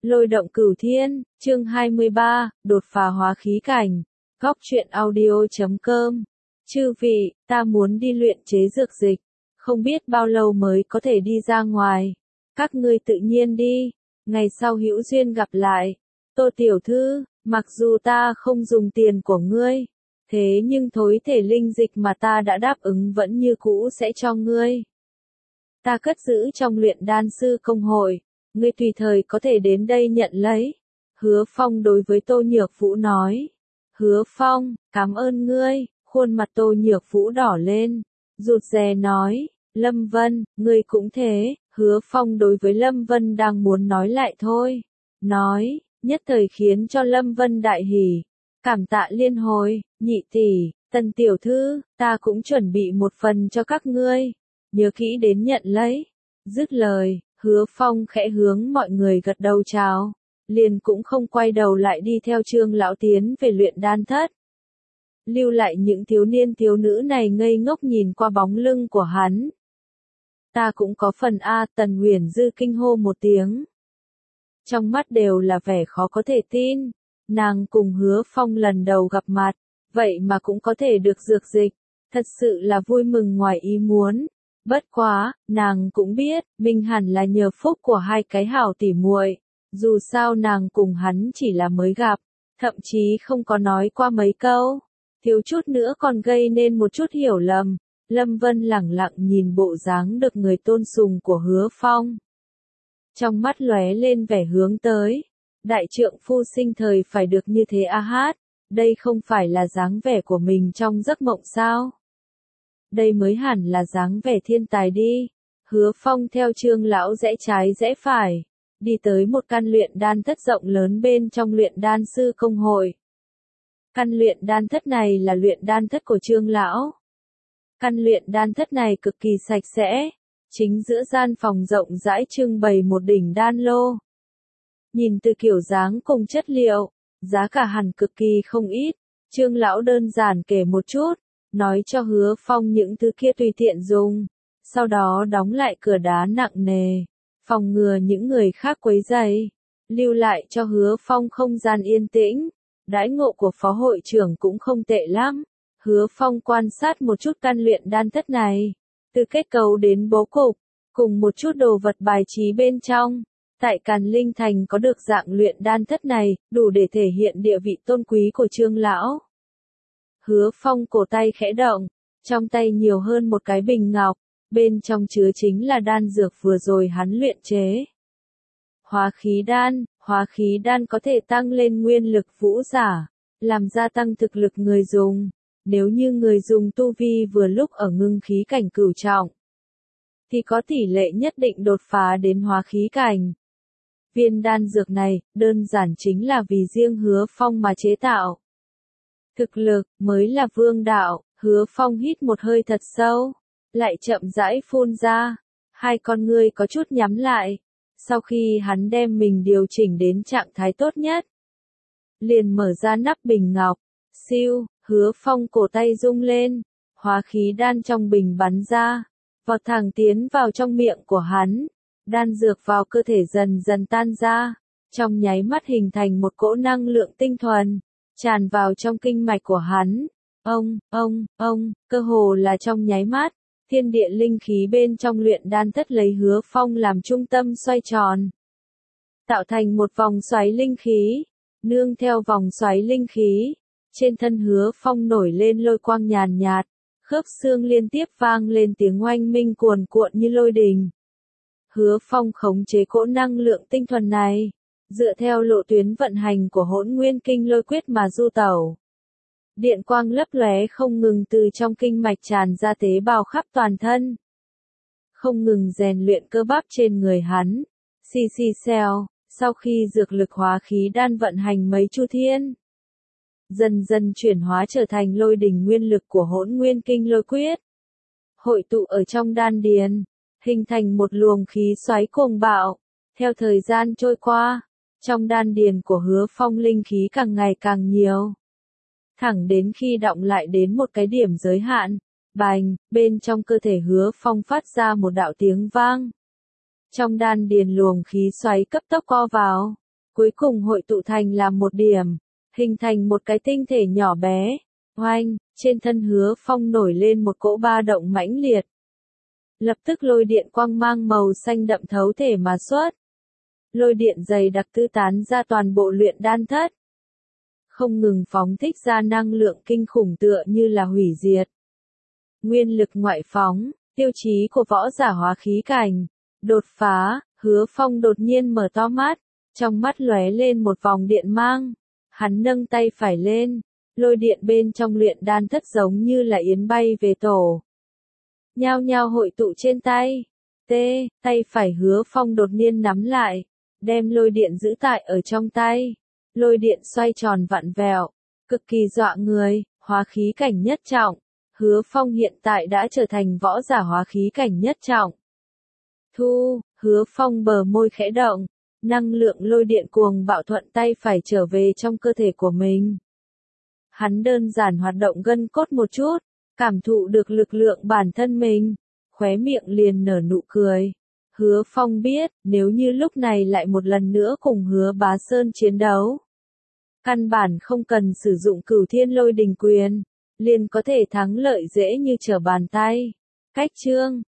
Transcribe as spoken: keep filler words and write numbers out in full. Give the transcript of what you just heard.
Lôi động cửu thiên, chương hai mươi ba, đột phá hóa khí cảnh. Góc truyện audio chấm com. Chư vị, ta muốn đi luyện chế dược dịch, không biết bao lâu mới có thể đi ra ngoài. Các ngươi tự nhiên đi, ngày sau hữu duyên gặp lại. Tô tiểu thư, mặc dù ta không dùng tiền của ngươi, thế nhưng thối thể linh dịch mà ta đã đáp ứng vẫn như cũ sẽ cho ngươi. Ta cất giữ trong luyện đan sư công hội, ngươi tùy thời có thể đến đây nhận lấy. Hứa Phong đối với Tô Nhược Vũ nói. Hứa Phong, cảm ơn ngươi. Khuôn mặt Tô Nhược Vũ đỏ lên, rụt rè nói, Lâm Vân, ngươi cũng thế. Hứa Phong đối với Lâm Vân đang muốn nói lại thôi. Nói, nhất thời khiến cho Lâm Vân đại hỉ. Cảm tạ liên hồi, nhị tỷ, Tần tiểu thư, ta cũng chuẩn bị một phần cho các ngươi. Nhớ kỹ đến nhận lấy. Dứt lời, Hứa Phong khẽ hướng mọi người gật đầu chào, liền cũng không quay đầu lại đi theo Trương lão tiến về luyện đan thất. Lưu lại những thiếu niên thiếu nữ này ngây ngốc nhìn qua bóng lưng của hắn. Ta cũng có phần a, Tần Huyền Dư kinh hô một tiếng. Trong mắt đều là vẻ khó có thể tin, nàng cùng Hứa Phong lần đầu gặp mặt, vậy mà cũng có thể được dược dịch, thật sự là vui mừng ngoài ý muốn. Bất quá, nàng cũng biết, mình hẳn là nhờ phúc của hai cái hảo tỉ muội. Dù sao nàng cùng hắn chỉ là mới gặp, thậm chí không có nói qua mấy câu, thiếu chút nữa còn gây nên một chút hiểu lầm. Lâm Vân lẳng lặng nhìn bộ dáng được người tôn sùng của Hứa Phong. Trong mắt lóe lên vẻ hướng tới. Đại trượng phu sinh thời phải được như thế a hát, đây không phải là dáng vẻ của mình trong giấc mộng sao? Đây mới hẳn là dáng vẻ thiên tài đi. Hứa Phong theo Trương lão rẽ trái rẽ phải, đi tới một căn luyện đan thất rộng lớn bên trong luyện đan sư công hội. Căn luyện đan thất này là luyện đan thất của Trương lão. Căn luyện đan thất này cực kỳ sạch sẽ, chính giữa gian phòng rộng rãi trưng bày một đỉnh đan lô. Nhìn từ kiểu dáng cùng chất liệu, giá cả hẳn cực kỳ không ít. Trương lão đơn giản kể một chút, nói cho Hứa Phong những thứ kia tùy tiện dùng, sau đó đóng lại cửa đá nặng nề, phòng ngừa những người khác quấy rầy, lưu lại cho Hứa Phong không gian yên tĩnh. Đãi ngộ của phó hội trưởng cũng không tệ lắm. Hứa Phong quan sát một chút căn luyện đan thất này, từ kết cấu đến bố cục, cùng một chút đồ vật bài trí bên trong. Tại Càn Linh Thành có được dạng luyện đan thất này, đủ để thể hiện địa vị tôn quý của Trương lão. Hứa Phong cổ tay khẽ động, trong tay nhiều hơn một cái bình ngọc, bên trong chứa chính là đan dược vừa rồi hắn luyện chế. Hóa khí đan, hóa khí đan có thể tăng lên nguyên lực vũ giả, làm gia tăng thực lực người dùng. Nếu như người dùng tu vi vừa lúc ở ngưng khí cảnh cửu trọng, thì có tỷ lệ nhất định đột phá đến hóa khí cảnh. Viên đan dược này, đơn giản chính là vì riêng Hứa Phong mà chế tạo. Thực lực, mới là vương đạo. Hứa Phong hít một hơi thật sâu, lại chậm rãi phun ra. Hai con ngươi có chút nhắm lại. Sau khi hắn đem mình điều chỉnh đến trạng thái tốt nhất, liền mở ra nắp bình ngọc. Siêu, Hứa Phong cổ tay rung lên, hóa khí đan trong bình bắn ra, vọt thẳng tiến vào trong miệng của hắn. Đan dược vào cơ thể dần dần tan ra, trong nháy mắt hình thành một cỗ năng lượng tinh thuần, tràn vào trong kinh mạch của hắn. Ông, ông, ông, cơ hồ là trong nháy mắt, thiên địa linh khí bên trong luyện đan thất lấy Hứa Phong làm trung tâm xoay tròn, tạo thành một vòng xoáy linh khí. Nương theo vòng xoáy linh khí, trên thân Hứa Phong nổi lên lôi quang nhàn nhạt, khớp xương liên tiếp vang lên tiếng oanh minh cuồn cuộn như lôi đình. Hứa Phong khống chế cỗ năng lượng tinh thuần này, dựa theo lộ tuyến vận hành của Hỗn Nguyên Kinh Lôi Quyết mà du tẩu. Điện quang lấp lóe không ngừng từ trong kinh mạch tràn ra tế bào khắp toàn thân, không ngừng rèn luyện cơ bắp trên người hắn. Xì xì xèo, sau khi dược lực hóa khí đan vận hành mấy chu thiên, dần dần chuyển hóa trở thành lôi đỉnh nguyên lực của Hỗn Nguyên Kinh Lôi Quyết, hội tụ ở trong đan điền, hình thành một luồng khí xoáy cuồng bạo. Theo thời gian trôi qua, trong đan điền của Hứa Phong linh khí càng ngày càng nhiều, thẳng đến khi đọng lại đến một cái điểm giới hạn. Bành, bên trong cơ thể Hứa Phong phát ra một đạo tiếng vang. Trong đan điền luồng khí xoáy cấp tốc co vào, cuối cùng hội tụ thành làm một điểm, hình thành một cái tinh thể nhỏ bé. Oanh, trên thân Hứa Phong nổi lên một cỗ ba động mãnh liệt. Lập tức lôi điện quang mang màu xanh đậm thấu thể mà xuất. Lôi điện dày đặc tư tán ra toàn bộ luyện đan thất. Không ngừng phóng thích ra năng lượng kinh khủng tựa như là hủy diệt. Nguyên lực ngoại phóng, tiêu chí của võ giả hóa khí cảnh. Đột phá, Hứa Phong đột nhiên mở to mắt, trong mắt lóe lên một vòng điện mang. Hắn nâng tay phải lên, lôi điện bên trong luyện đan thất giống như là yến bay về tổ. Nhao nhao hội tụ trên tay. T, tay phải Hứa Phong đột nhiên nắm lại, đem lôi điện giữ tại ở trong tay. Lôi điện xoay tròn vặn vẹo, cực kỳ dọa người, hóa khí cảnh nhất trọng. Hứa Phong hiện tại đã trở thành võ giả hóa khí cảnh nhất trọng. Thu, Hứa Phong bờ môi khẽ động, năng lượng lôi điện cuồng bạo thuận tay phải trở về trong cơ thể của mình. Hắn đơn giản hoạt động gân cốt một chút, cảm thụ được lực lượng bản thân mình, khóe miệng liền nở nụ cười. Hứa Phong biết, nếu như lúc này lại một lần nữa cùng Hứa Bá Sơn chiến đấu, căn bản không cần sử dụng Cửu Thiên Lôi Đình Quyền, liền có thể thắng lợi dễ như trở bàn tay. Cách chương